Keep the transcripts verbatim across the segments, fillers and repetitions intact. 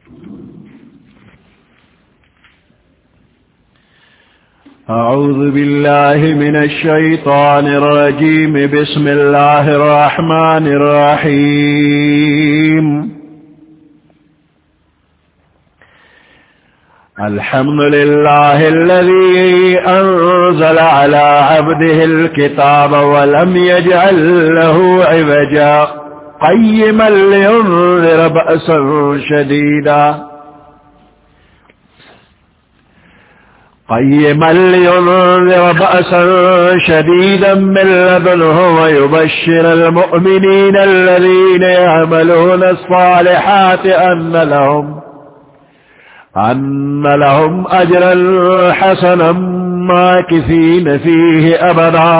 أعوذ بالله من الشيطان الرجيم بسم الله الرحمن الرحيم الحمد لله الذي أنزل على عبده الكتاب ولم يجعل له عوجا قيما لينذر بأسا شديدا قيما لينذر بأسا شديدا من لدنه ويبشر المؤمنين الذين يعملون الصالحات أن لهم أن لهم أجرا حسنا ماكثين فيه أبدا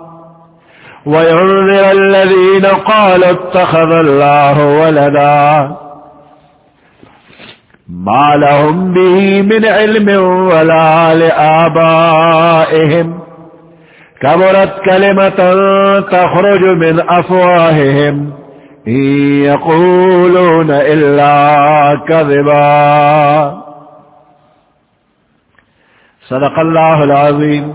وينذر الذين قالوا اتخذ الله ولدا ما لهم به من علم ولا لآبائهم كبرت كلمة تخرج من أفواههم إن يقولون إلا كذبا صدق الله العظيم.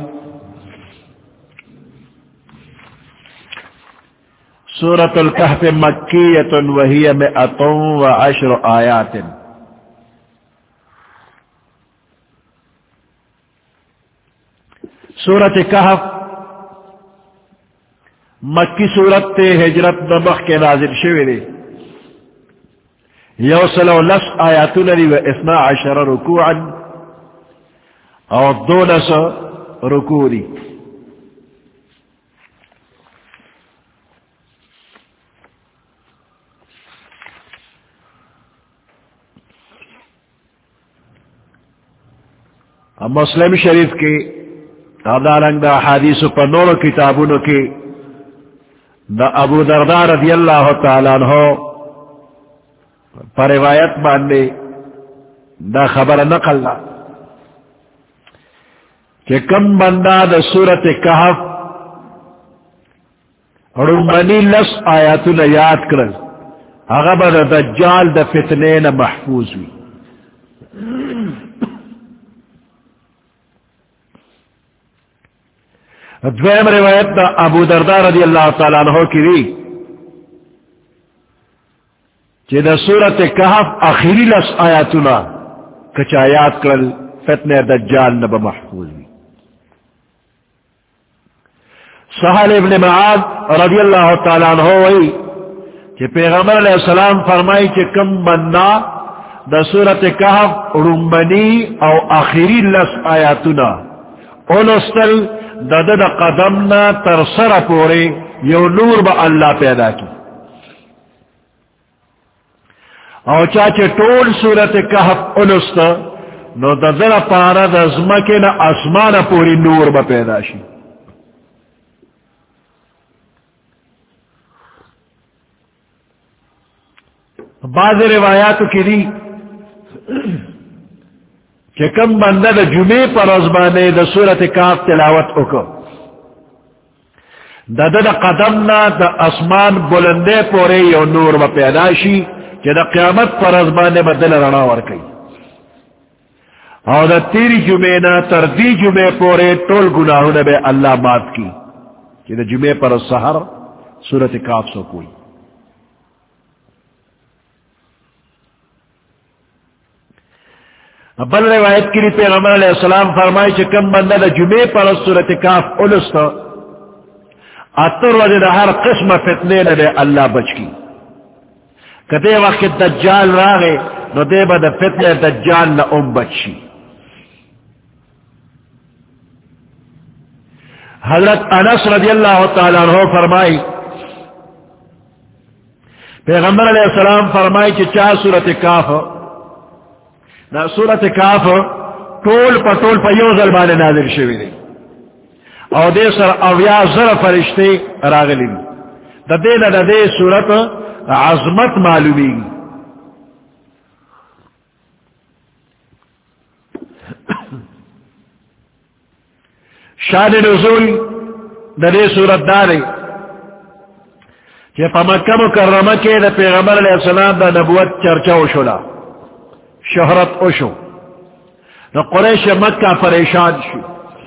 سورة الكهف مكية وهي مئة وعشر آيات. سورة کہف مکی سورت تے ہجرت نمخ کے نازل شوی دی یوصل و لس آیاتون دی و اثنا عشر رکوعا او دونس رکوع دی. مسلم شریف کی دارنگ دا حدیث پر نور کتابونو کی دا ابو درداء رضی اللہ تعالیٰ عنہ پر روایت باندے دا خبر نقل دا کہ کم بندہ دا سورت کہف رمانی لس آیاتون یاد کرل اغبر دا دجال دا فتنین محفوظ ہوئی. دویم روایت دا ابو درداء رضی اللہ تعالیٰ عنہ کی دی کہ دا سورت کہف آخری لس آیاتنا کچھ آیات کرل فتنہ دجال نبا محفوظ بھی. سہل ابن معاذ رضی اللہ تعالیٰ عنہ وی کہ پیغمبر علیہ السلام فرمائی کہ کم بندہ دا سورت کہف رمبنی او آخری لس آیاتنا اونستل دا دا دا قدمنا ترسر پورے یو نور با اللہ پیدا کی او چاچے طول سورت کہف انستا نو دا دا پارا دا زمکن اسمان پوری نور با پیدا شی. بعض روایاتو کی دی کہ کم بندہ دا جمعے پر ازمانے دا سورت کاف تلاوت اکو دا دا دا قدمنا دا اسمان بلندے پورے یو نور با پیداشی کہ دا قیامت پر ازمانے با دل رنا ورکی اور دا تیری جمعے نا تر دی جمعے پورے طول گناہوں نے بے اللہ معاف کی کہ دا جمعے پر سحر سورت کاف سو کوئی. بل روایت کی لی پیغمبر علیہ السلام فرمائی کہ کم بندہ دا جمعے پر سورت کاف اولستا اتر وجہ دا ہر قسم فتنے نے اللہ بچ کی. کتے وقت دجال راغے نو دے با دا فتنے دجال نا ام بچی. حضرت انس رضی اللہ تعالیٰ عنہ فرمائی پیغمبر علیہ السلام فرمائی کہ چاہ سورت کاف نا سورت کاف طول پا طول پا یو ظلمان نازل شوی دی او دے سر اویا زر فرشتے راغلی دی دا دے دا دے سورت عظمت معلومی گی. شان نزول دا دے سورت دارے کہ پا مکہ مکرمہ کے دا پیغمبر علیہ السلام دا نبوت چرچاو شلا شہرت اوشو نو قریش مکہ پریشان شو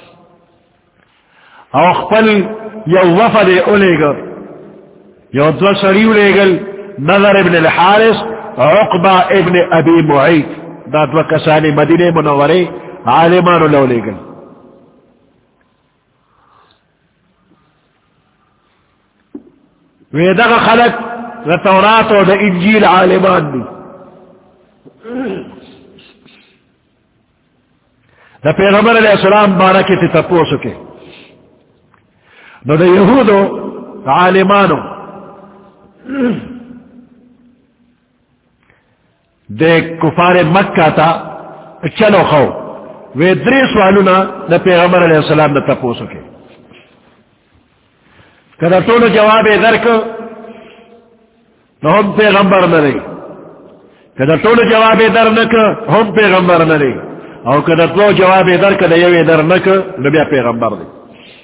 او خپل یو وفد اولے گا یو دو سریو لے گل نظر ابن الحارث عقبہ ابن ابی معیط دا دو کسانی مدینہ منورے عالمانو لو لے گل ویدغ خلق دا تورات و دا انجیل عالمان دی دا پیغمبر علیہ السلام بارکی تی تپو سکے نو دا یہودو عالمانو دے کفار مکہ تا چلو خو وی دری سوالونا دا پیغمبر علیہ السلام دا تپو سکے کدا تولو جواب درک نو ہم پیغمبر نہ رہی کدا تولو جواب در نک ہم پیغمبر نہ رہی او کدا تولو جواب در کدا یو در نک نبی پیغمبر دی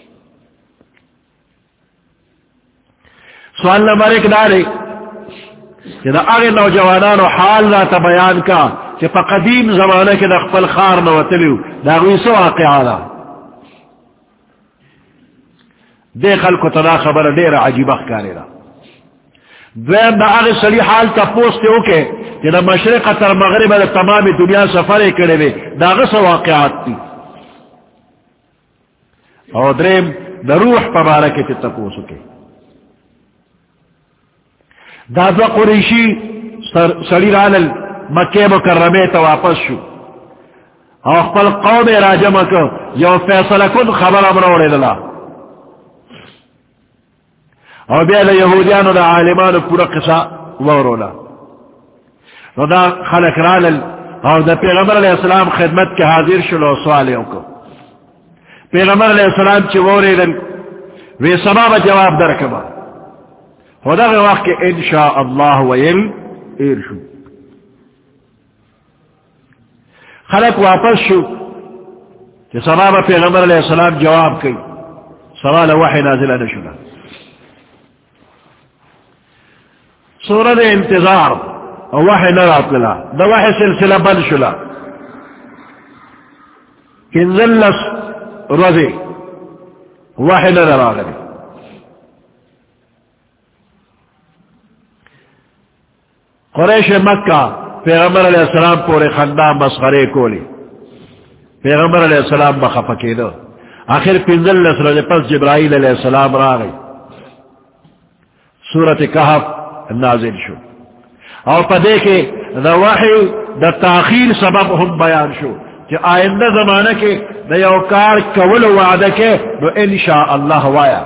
سوال نمبر ایک دارے کہ دا اغی نوجوانانو حال را تا بیان کا کہ پا قدیم زمانہ کے دا خپل خار نواتلیو دا غوی سو واقعانا دے خلقو تدا خبر دیر عجیب اخکاری را دویم دا اغی صلی حال تا پوستے ہوکے کہ دا مشرق تر مغرب دا تمام دنیا سفر کرے دے دا غی سو واقعات تی اور دریم دا روح پا بارکے تی تپوسو کے دا دو قریشی سڑی رالل مکہ مکرمے تا واپس شو او خپل قوم راجمہ کو یو فیصلہ کن خبر امروڑے دلا او بیا دا یہودیانو دا عالمانو پورا قصہ ورولا نو دا خلق رالل او دا پیغمبر علیہ السلام خدمت کے حاضر شلو سوالیوں کو پیغمبر علیہ السلام چی ووری دل وی سباب جواب درکبا خدا کے وقت کہ انشاء اللہ ویل ایرشو خلق واپس شو کہ سباب پیغمبر علیہ السلام جواب کی سوال وحی نازلہ نشنا سورت انتظار وحی نرات للا دا وحی سلسلہ بند شلا کنزلس رضی وحی نرات للا قریش مکہ پیغمبر علیہ السلام پورے خندہ مسخرے کولی پیغمبر علیہ السلام بخفکی دو آخر پنزل نسر پس جبرائیل علیہ السلام را گئی سورت کہف نازل شو اور پدے کے دا وحی دا تاخیر سبب ہم بیان شو کہ آئندہ زمانہ کے دا یوکار کول وعدہ کے نو انشاء اللہ وایا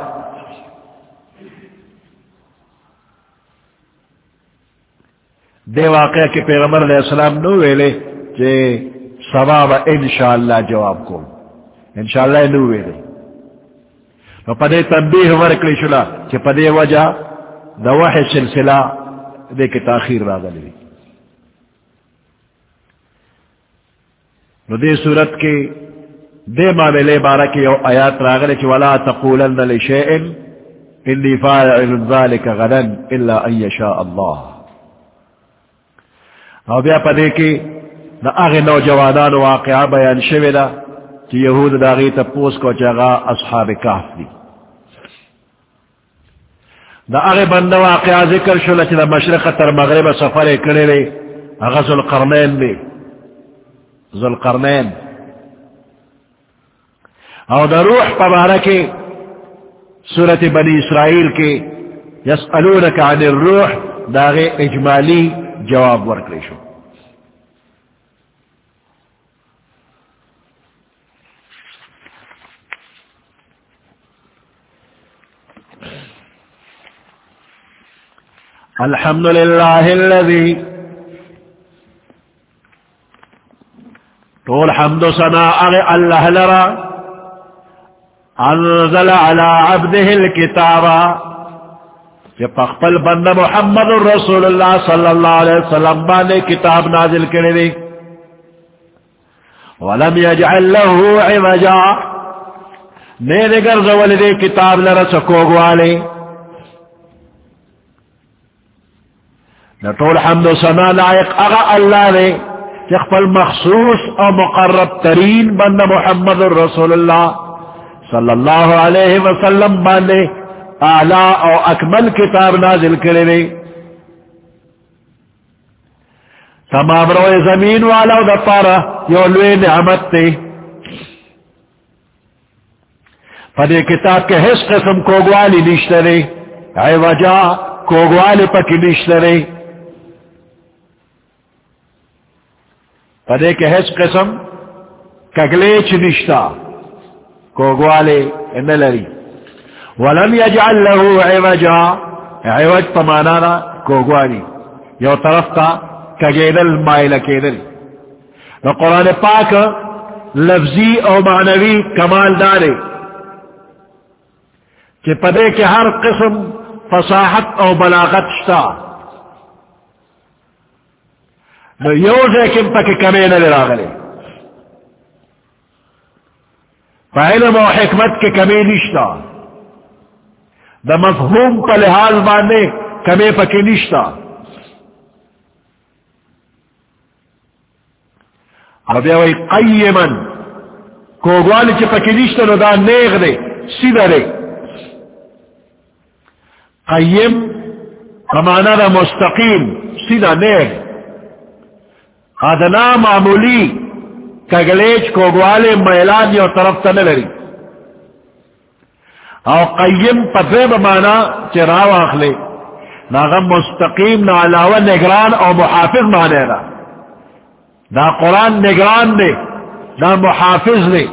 دے واقعہ کہ پیغمبر علیہ السلام نو ویلے کہ ثواب انشاءاللہ جواب کو انشاءاللہ نو ویلے نو پدے تنبیہ ورکلی شلا کہ پدے وجہ دا وحی سلسلہ دے کے تاخیر را گلی نو دے صورت کے دے معاملے بارہ کی یو آیات را گلی کہ ولا تقولن لشیئن انی فاعل ذلك غدا الا ان یشاء اللہ او بیا پدے کی دا آغی نوجوانان واقعہ بیان شوی دا کہ یہود دا غی تپوس کو جگہ اصحاب کہف دی دا آغی بند واقعہ ذکر شولا چی دا مشرق تر مغرب سفر کرے لے اغا ذوالقرنین دی ذوالقرنین او دا روح پبارکی سورت بنی اسرائیل کی یسألونک عن الروح دا غی اجمالی جواب ورکلی شو الحمد للہ الذی طول حمد سنا اللہ لرا انزل على عبده الكتابا کہ پخپل بند محمد رسول اللہ صلی اللہ علیہ وسلم بانے کتاب نازل کرے دے ولم يجعل له عوجا میرے گرز والدے کتاب لرسکوگ والے نطول حمد و سنا لائق اغا اللہ نے چخفل مخصوص او مقرب ترین بند محمد رسول اللہ صلی اللہ علیہ وسلم باندے اعلی او اکمل کتاب نازل کرے تمام روئے زمین والا دا پارا یولوے نعمت تے پدے کتاب کے حس قسم کوگوالی نشترے اے وجہ کوگوالی پکی نشترے پدے کے حس قسم کگلیچ نشتا کوگوالی انلری ولم یجعل لہو عوجا عوج پمانانا کوگوالی یو طرف تا کگیدل مائل کیدل نو قرآن پاک لفظی او معنوی کمال دارے کہ پدے کے ہر قسم فصاحت او بلاغت شتا نو یوزے کم پک کمی نلراغلے فعلم و حکمت کے کمی نشتا دا مفہوم پا لحاظ باندے کمی پکی نشتا اب یوی قیمن کوگوالی چی پکی نشتا نو دا نیغ دے سیدہ دے قیم کمانا دا مستقیم سیدھا نیغ ادنا معمولی کگلیچ کوگوالے میلان یو طرف تا نلری او قیم پتوے بمانا چی راو آخلے ناغم مستقیم نا علاوہ نگران او محافظ مانے دا دا قرآن نگران دے دا محافظ دے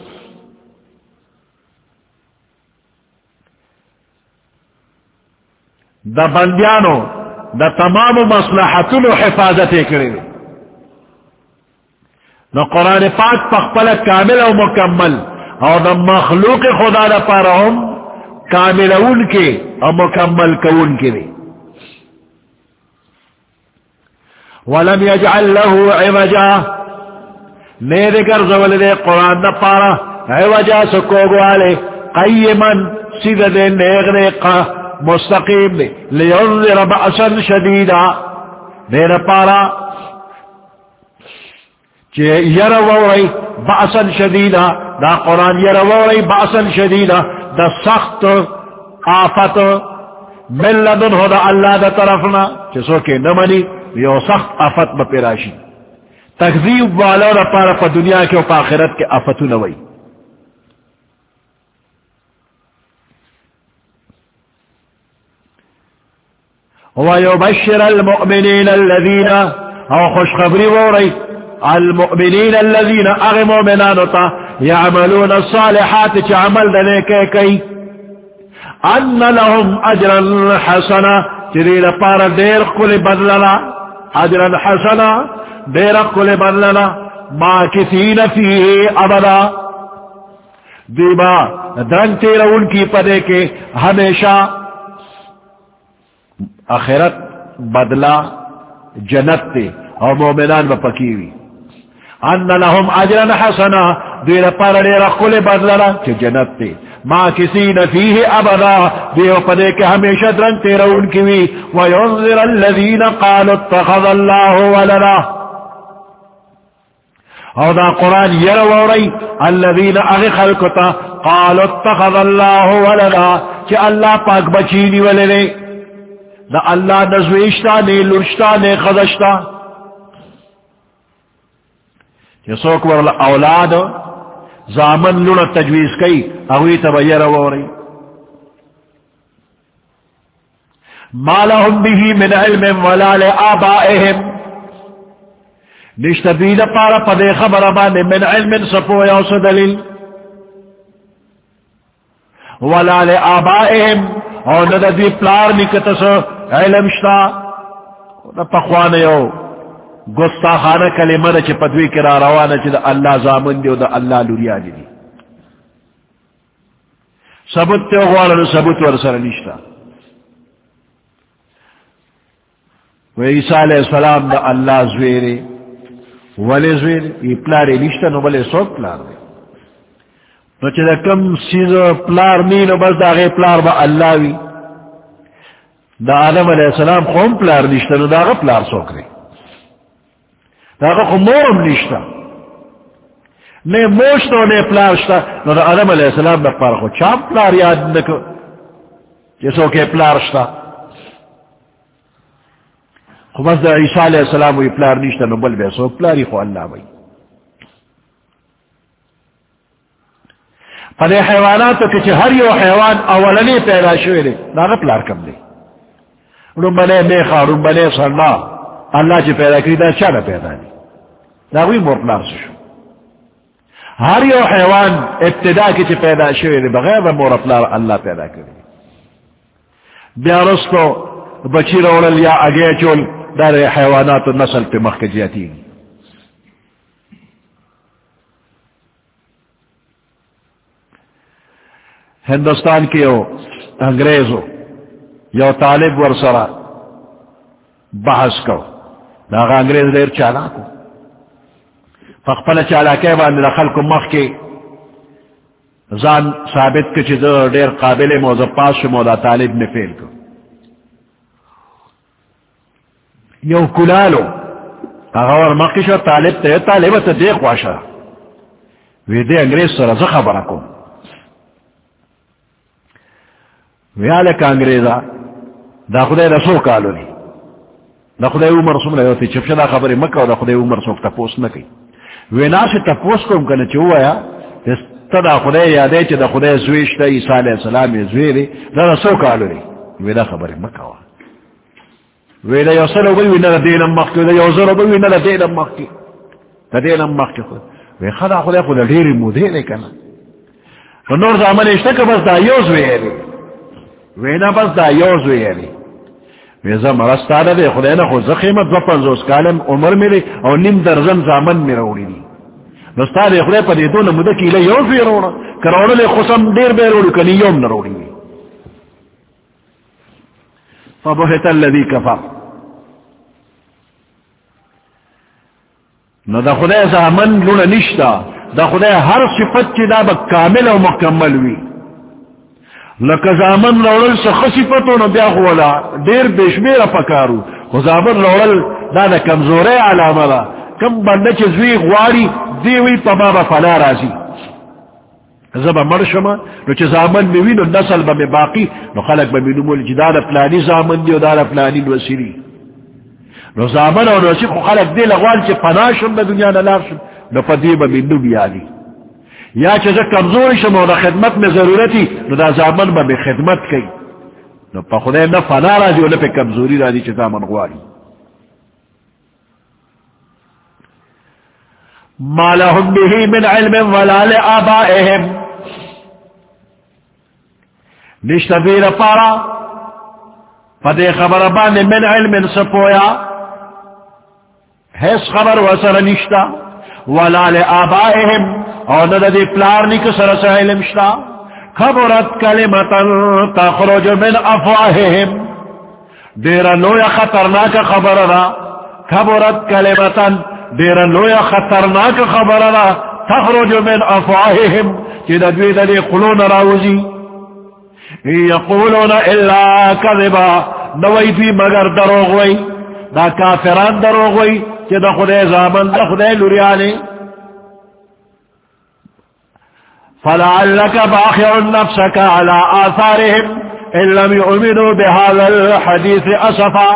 دا بندیانو دا تمام مصلحتن و حفاظت کرے نو قرآن پاک پخپل کامل و مکمل اور دا مخلوق خدا دا پارہم کامل ان کے اور مکمل کون کے لئے ولم يجعل له عوجا میرے گرز والدے قرآن دا پارا عوجا سکوگو آلے قیما سیدھ دے نیغنے مستقیم دے لینذر بأسا شدیدا میرے پارا چی یرووری بأسا شدیدا دا قرآن یرووری بأسا شدیدا دا سخت آفت من لدن ہو دا اللہ دا طرفنا چی سوکے نمانی یو سخت آفت بپیراشی تکذیب والا دا پارا پا دنیا کے و پا آخرت کے آفتو نوئی وَيُبَشِّرَ الْمُؤْمِنِينَ الَّذِينَ او خوشخبری ووری المؤمنین الذین اغموا منانتا یعملون الصالحات چا عمل دنے کے کئی ان لهم اجرا حسنا چرید پارا دیر کل بدلنا اجرا حسنا دیر کل بدلنا ماکثین فیہ ابدا دیبا درنگ تیرا ان کی پدے کے ہمیشہ آخرت بدلا جنت تے اور مومنان بپکیوی ان لهم اجرا حسنا دیر پارا دیر کل بدلنا چھ جنت تے ما کسی نفیہ ابدا دیو پدے کے ہمیشہ درن تیرا ان کی وی وینذر الذین قالوا اتخذ اللہ ولدا او دا قرآن یرووری الذین اغی خلقتا قالوا اتخذ اللہ ولدا کہ اللہ پاک بچینی ولدے دا اللہ نزویشتا نے لرشتا نے خدشتا کہ سوک ورل اولاد زامن لڑ تجویز کئی اوی تبیر ووری ما لهم به من علم ولا لآبائهم نشتبید پارا پدے خبر بان من علم سپو یوس دلیل ولا لآبائهم اور ندہ دی پلار نکتس علم شتا پخوان یو گستاخانہ کلمہ چی پدوی کرا روانا چی دا اللہ زامن دیو دا اللہ لوریا دی دی ثبت تیو غوالا ثبت ورسر نشتا و عیسیٰ علیہ السلام دا اللہ زویرے ولی زویرے یہ پلارے نشتا نو بلے سوک پلار دے نو چی دا کم سیز پلار نینو بس دا غی پلار با اللہ وی دا آدم علیہ السلام خون پلار نشتا نو دا غی پلار سوک دے داغا مورم نشتا نے موشتو نے پلارشتا نو دا آدم علیہ السلام دا پار خو چام پلار یاد نکو جسو کہ پلارشتا خو بس دا عیسیٰ علیہ السلام وی پلار نشتا نو بل بیسو پلاری خو اللہ وی پدے حیواناتو کچھ ہر یو حیوان اولنی پیدا شوئے دے داغا پلار کم دے رنبنے میخا رنبنے سرنا اللہ چی پیدا کری دا چانا پیدا دی داغوی مور پلار سشو ہر یو حیوان ابتدا کی چی پیدا شوئے دے بغیر دا مور پلار اللہ پیدا کری بیا رستو بچی رولل یا اگے چول دار حیوانات و نسل پہ مخ جاتی گی ہندوستان کے یو انگریز ہو یو طالب ورسرا بحث کو داغا انگریز دیر چالاکو فقپل چالاکے باندې خلکو مخ کې ځان ثابت کړي چې ډېر قابل موضوع پاس شمو دا طالب نه فیل کو یو کلالو هغه ور مخ شو طالب ته طالب ته دی خواشه وی دې انگریز سره زه خبره کوم ویاله کا انگریزا دا خدای رسول کالو دی دا خدای عمر سمله یو چې چپشا دا خبره مکه او دا خدای عمر څوک تاسو نه کوي وینا سے تپوس کوم کنه چې وایا تدا خدای یادې چې دا خدای زویش ته عیسی علیہ السلام یې زویری دا رسول کالو دی وینا خبره مکه وا وینا یو سره وی وینا دینم مخکې دا یو سره وی وینا دینم مخکې دا دینم مخکې وی خدا خدای خدای ډېری مو دی نه کنه نور ځامن اشته که بس دا یو زویری وینا بس دا یوز ویلی ویزا مرستانا دے خداینا خود زخیمت دو پنزوز کالم عمر میرے او نیم درزن زامن میرے اوڑی دی نستا دے خدای پا دیتو نمودکی لے یوز ویرونا کروڑا لے خسم دیر بیر اوڑی کنی یوم نروڑی دی فبحت اللذی کفا نو دا خدای زامن لونا نشتا دا خدای ہر صفت چی دا با کامل و مکمل وی لکه زامن لوڑل سا خصفتو نو بیا خولا دیر بشمیر پکارو خو زامن لوڑل دا دا کمزوری علامه دا کم بنده چه زوی غواری دیوی پا ما با فلا رازی زبا مرشما نو چه زامن میوی نو نسل با می باقی نو خلق با می نمولی چه دا دا پلانی زامن دی و دا دا پلانی نوسیری نو زامن و نوسی خو خلق دی لغوال چه پناشم دا دنیا نلافشم نو پا دی با می نمی آلی یا چیزا کمزوری شما دا خدمت میں ضرورتی نو دا زامن با بے خدمت کئی نو پا خدای نا فنا را دی و نا پہ کمزوری را دی چی زامن غواری ما لهم به من علم ولا لآبائهم نشتبیر پارا پا دے خبر بان من علم سپویا حیث خبر وصر نشتا ولا لآبائهم اور نہ دی پلارنی کے سر سے علم شتا کبرت کلمتا تخرج من افواہہم دیرا نویا خطرناک خبر را کبرت کلمتا دیرا نویا خطرناک خبر را تخرج من افواہہم چیدہ دوی دی قلون راوزی یقولون الا کذبا نوی بھی مگر دروغ وی دا کافران دروغ وی چیدہ خدای زامن دا خدای لوریانی فلعلك باخع نفسك على آثارهم إن لم يؤمنوا بهذا الحديث أسفا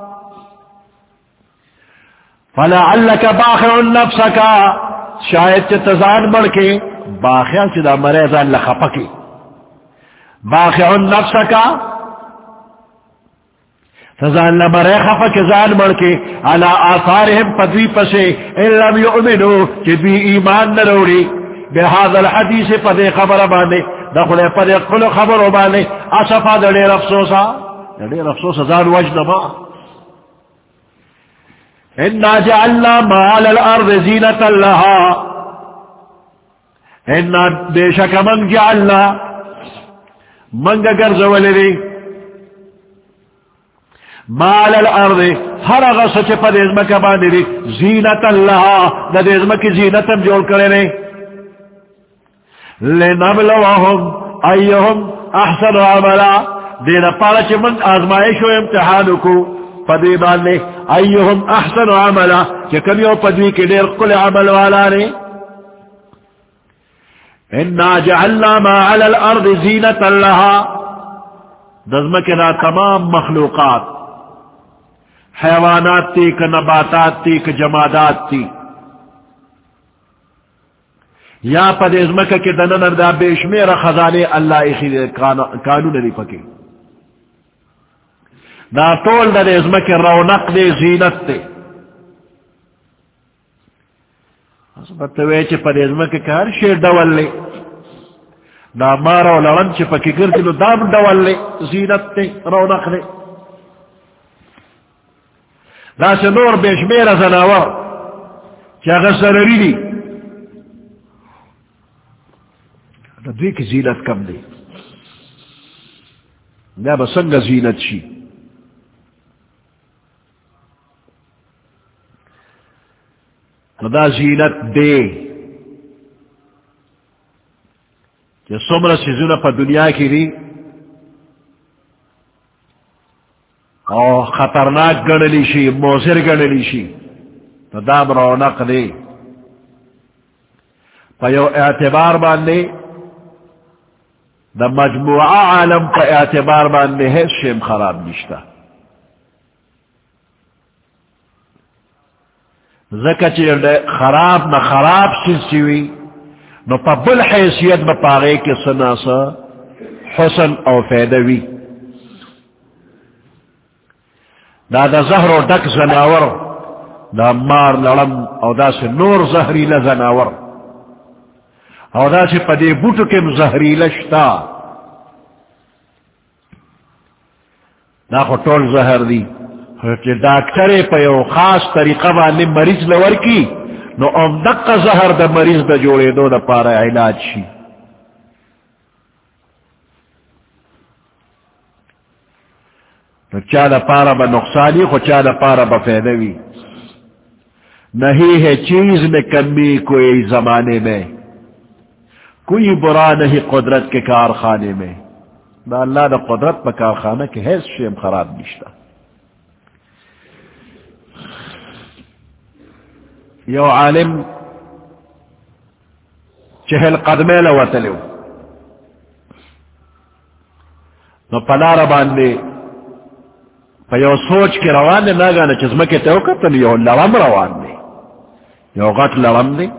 فلعلك باخع نفسك شاید تزان ملکی باخع چدا مریضان لخپکی باخع نفسك تزان لمرے خفک زان ملکی على آثارهم پدوی پسے إن لم يؤمنوا چدوی ایمان نروڑی بهذا الحديث پدے خبر باندے دخل پدے کل خبر باندے اسفا دڑے افسوسا دڑے افسوس زان وجنما انا جعلنا ما على الارض زینة لها انا بے شک من جعلنا منگا گرزولی ما على الارض ہر غصہ چے پدے ازمکا باندے زینة لها دا دے ازمکی زینتم جوڑ کرے لنبلوهم ایہم احسن عملا دینا پارا چی من آزمائش و امتحانو کو پدوی باندے ایہم احسن عملا کہ کم یو پدوی کے دیر قل عمل والا نے انا جعلنا ما علی الارض زینتا لها دزمکنا تمام مخلوقات حیوانات تی کہ نباتات تی کہ جمادات تی یا پد ازمکہ کے دنن دا بیشمیر خزانے اللہ اخی قانون دی پکی دا طول دا ازمکہ رونق دے زینت دے بتوے چھ پد ازمکہ کہ ہر شیر ڈول لے دا مارا و لڑن چھ پکی گردی لو دام ڈول لے زینت دے رونق دے دا سے نور بیشمیر زناور چھ اگر سرری دی دا دوی کی زینت کم دے دا بسنگ زینت شی دا زینت دے کہ سمر سیزونا پا دنیا کی دی اور خطرناک گنلی شی موزر گنلی شی تو دام رونق دے پا یو اعتبار باندے دا مجموعہ عالم پا اعتبار باندے ہے شیم خراب نشتا زکا چیر خراب نہ خراب سلسیوی نو پا بل حیثیت بپاغے کے سناسا حسن او فیدوی دا دا زہر و ڈک زناور دا مار لڑم او دا سے نور زہریل زناور او دا سے پدے بوٹو کم زہریل شتا دا خو طول زہر دی ڈاکٹر پہ یو خاص طریقہ باندې مریض لور کی نو ام دق زہر دا مریض دا جوڑے دو دا پارا علاج شی تو چا دا پارا با نقصانی خو چا دا پارا با فیدوی نہیں ہے چیز میں کمی کوئی زمانے میں کوئی برا نہیں قدرت کے کارخانے میں دا اللہ دا قدرت پا کارخانہ کے حیث شیم خراب نشتا یو عالم چہل قدمے لوتلو نو پلار باندے پا یو سوچ کے روان دے ناگانا چزمکے تیو کتن یو لرم روان دے یو غٹ لرم دے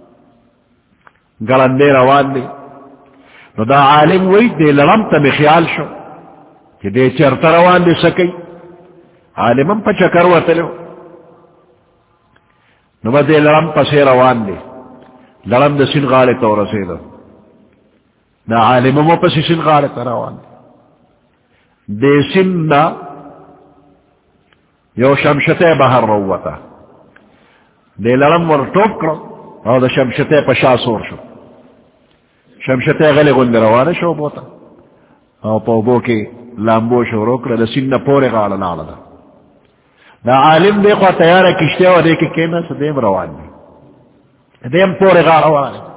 گلندے روان دے نو دا عالم وی دے لرم تا بخیال شو کہ دے چرتا روان دے سکی عالمم پا چکر وتلو نو با دے لرم پسے روان دے لرم دا سن غالے تو رسے دا دا عالممو پسی سن غالے تا روان دے دے سن نا یو شمشتے بہر روتا دے لرم ور ٹوپ کرو او دا شمشتے پشا سور شو شمشتے غلی گند روانے شو بوتا او پوبو کے لامبو شو روک دا سن نا پورے غالا نالا دا دا عالم دے خواہ تیارہ کشتے ہو دے کے کہنا سا دیم روان دے دیم پورے غالا روان دے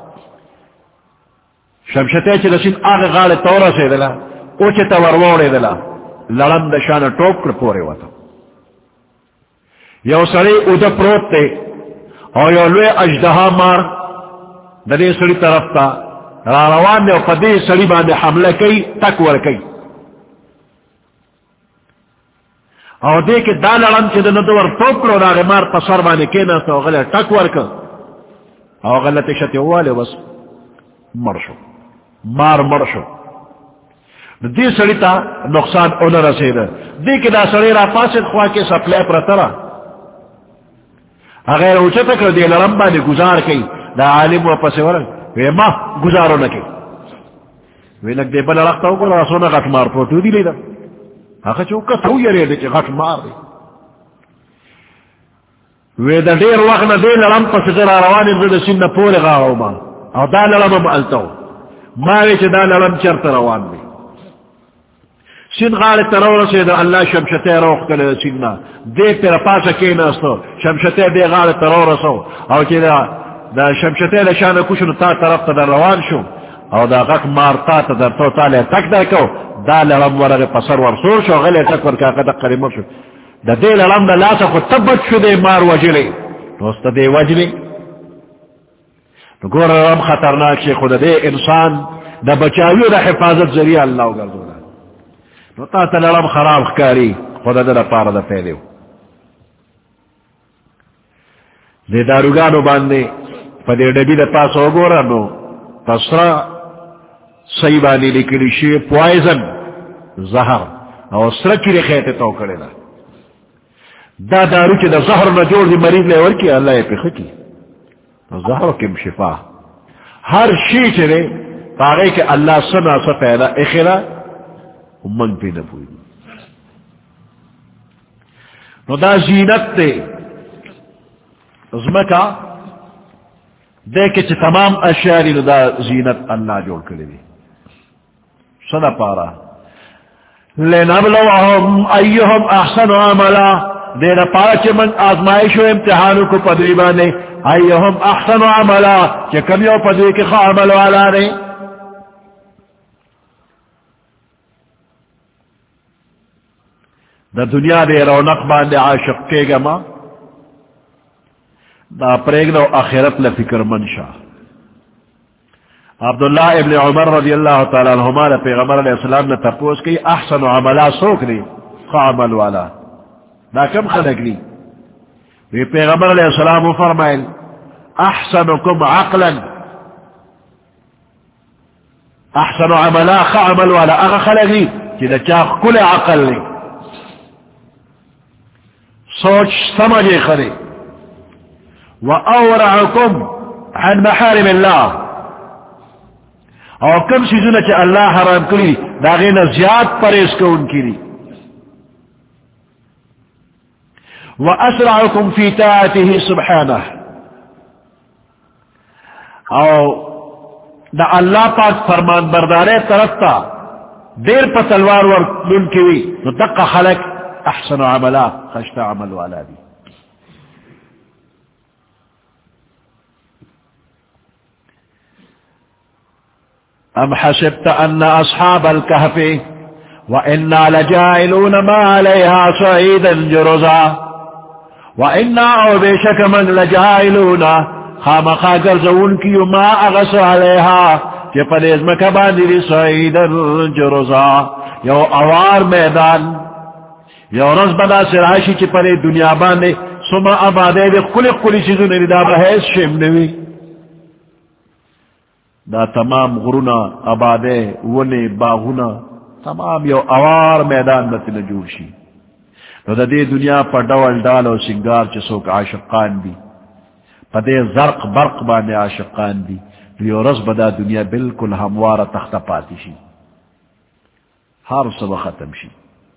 شمشتے چھ لسن آغا غالا تورا سے دلا اوچے توروانے دلا لڑم دا شانا ٹوپ کر پورے واتا یو سڑی او دا پروت تے او یو لوے اجدہا مار دا دے سڑی طرف تا را روان دے او پا دے سڑی باندے حملہ کئی تکور کئی او دے کے دا لڑم چی دا ندور ٹوپ کرو دا غمار پسر بانے کینا سا غلی ٹکور کر او غلط شتی والے بس مرشو مار مرشو دی سڑی تا نقصان اونا رسید دی کے دا سڑی را پاسد خواہ کے سپلے پر ترہ اگر اوچا تک دی لڑم بانے گزار کئی دا عالم و پسی ورن وی ما گزارو نکی وی لگ دے بلا رکھتا ہو کو راسونا غٹ مار پروتو دی لیدہ آخر چوکا تو یری دے چی غٹ مار دی وی دا دیر وقت دے لڑم پسی در روانی زد سن پول غاو ما او دا لڑم ام علتاو ماوی چی دا لڑم چرت روان دی سن غالب ترور سے دا اللہ شمشتے روخ کلے سننا دے پر پاسا کینا استو شمشتے دے غالب ترور سو او چی دا دا شمشتے لشان کشن تا طرف تا در روان شو او دا غق مارتا تا در تو تالے تک در کو دا لرم ورغ پسر ورسور شو غلی تک ورکا قدق قریمر شو دا دے لڑم دا لاسا کو تبت شدے مار وجلے دوست دے وجلے تو گور رم خطرناک شے خود دے انسان دا بچاویو دا حفاظت ذریعہ اللہ گردو دا نو تا تا لڑم خراب خکاری خود دا دا پار دا پہلے دے داروگانو باندے پا دے ڈبی دا پاس ہو گورا نو پسرا سیبانی لکلی شے پوائزن زہر او سرکی لے خیتے تو کرے دا دا دارو چی دا زہر نا جوڑ دی مریض لے ورکی اللہ پہ خکی زہر کم شفا ہر شی چلے پاگئے کہ اللہ سنا سا پیدا اخرا من پہ نبوئی نو دا زینت دے ازمکا دیکھے چی تمام اشیاء نو دا زینت اللہ جوڑ کرے دی سنا پارا لنبلوہم ایہم احسن عملا دینا پارا چی من آزمائش و امتحانو کو پدریبانے ایہم احسن عملا چی کمیو پدری کی خواہ عمل والا نے دا دنیا دے رونق باندے عاشق کے گما دا پریگنو آخرت لفکر منشا عبداللہ ابن عمر رضی اللہ تعالیٰ عنہما نے پیغمبر علیہ السلام نے تپوس کی احسن عملا سوک لی خواہ عمل والا دا کم خلق لی وی پیغمبر علیہ السلام فرمائل احسنکم عقلا احسن عملا خواہ عمل والا اغا خلق لی چی دا چاق کل عقل لی سوچ سمجھے خلے وَأَوْرَعُكُمْ عَنْ مَحَارِمِ اللَّهِ اور کم چیزوں نے اللہ حرام کری داغین زیاد پریز کو ان کی لی وَأَسْرَعُكُمْ فِي طَاعَتِهِ سُبْحَانَهُ اور دا اللہ پاک فرمان بردارے طرف تا دیر پا تلوار ور لن کی لی تو دقا خلق احسن عملا خشتا عمل والا دی ام حسبت ان اصحاب الكهف وإنا لجائلون ما عليها صعيدا جرزا وإنا او بشك من لجائلون خامخا گرزون کیو ما اغس عليها کہ پدیز مکبانی لی صعيدا جرزا یو اوار میدان یو رز بدا سرائشی چی پدی دنیا باندے سما آبادے دی کلی کلی چیزو نری دا بحیث شم نوی دا تمام غرونا آبادے ونے باغونا تمام یو اوار میدان نتی نجور شی نو دا دے دنیا پر ڈول ڈال و سنگار چسوک عاشقان دی پا دے زرق برق بانے عاشقان دی یو رز بدا دنیا بالکل ہموار تخت پاتی شی ہر صبح ختم شی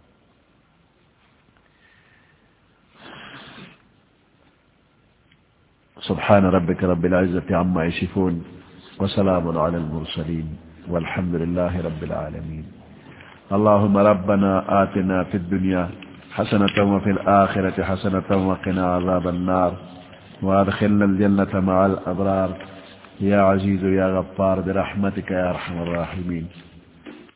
سبحان ربك رب العزة عما يصفون وسلام على المرسلين والحمد لله رب العالمين اللهم ربنا آتنا في الدنيا حسنة وفي الآخرة حسنة وقنا عذاب النار وادخلنا الجنة مع الأبرار يا عزيز يا غفار برحمتك يا أرحم الراحمين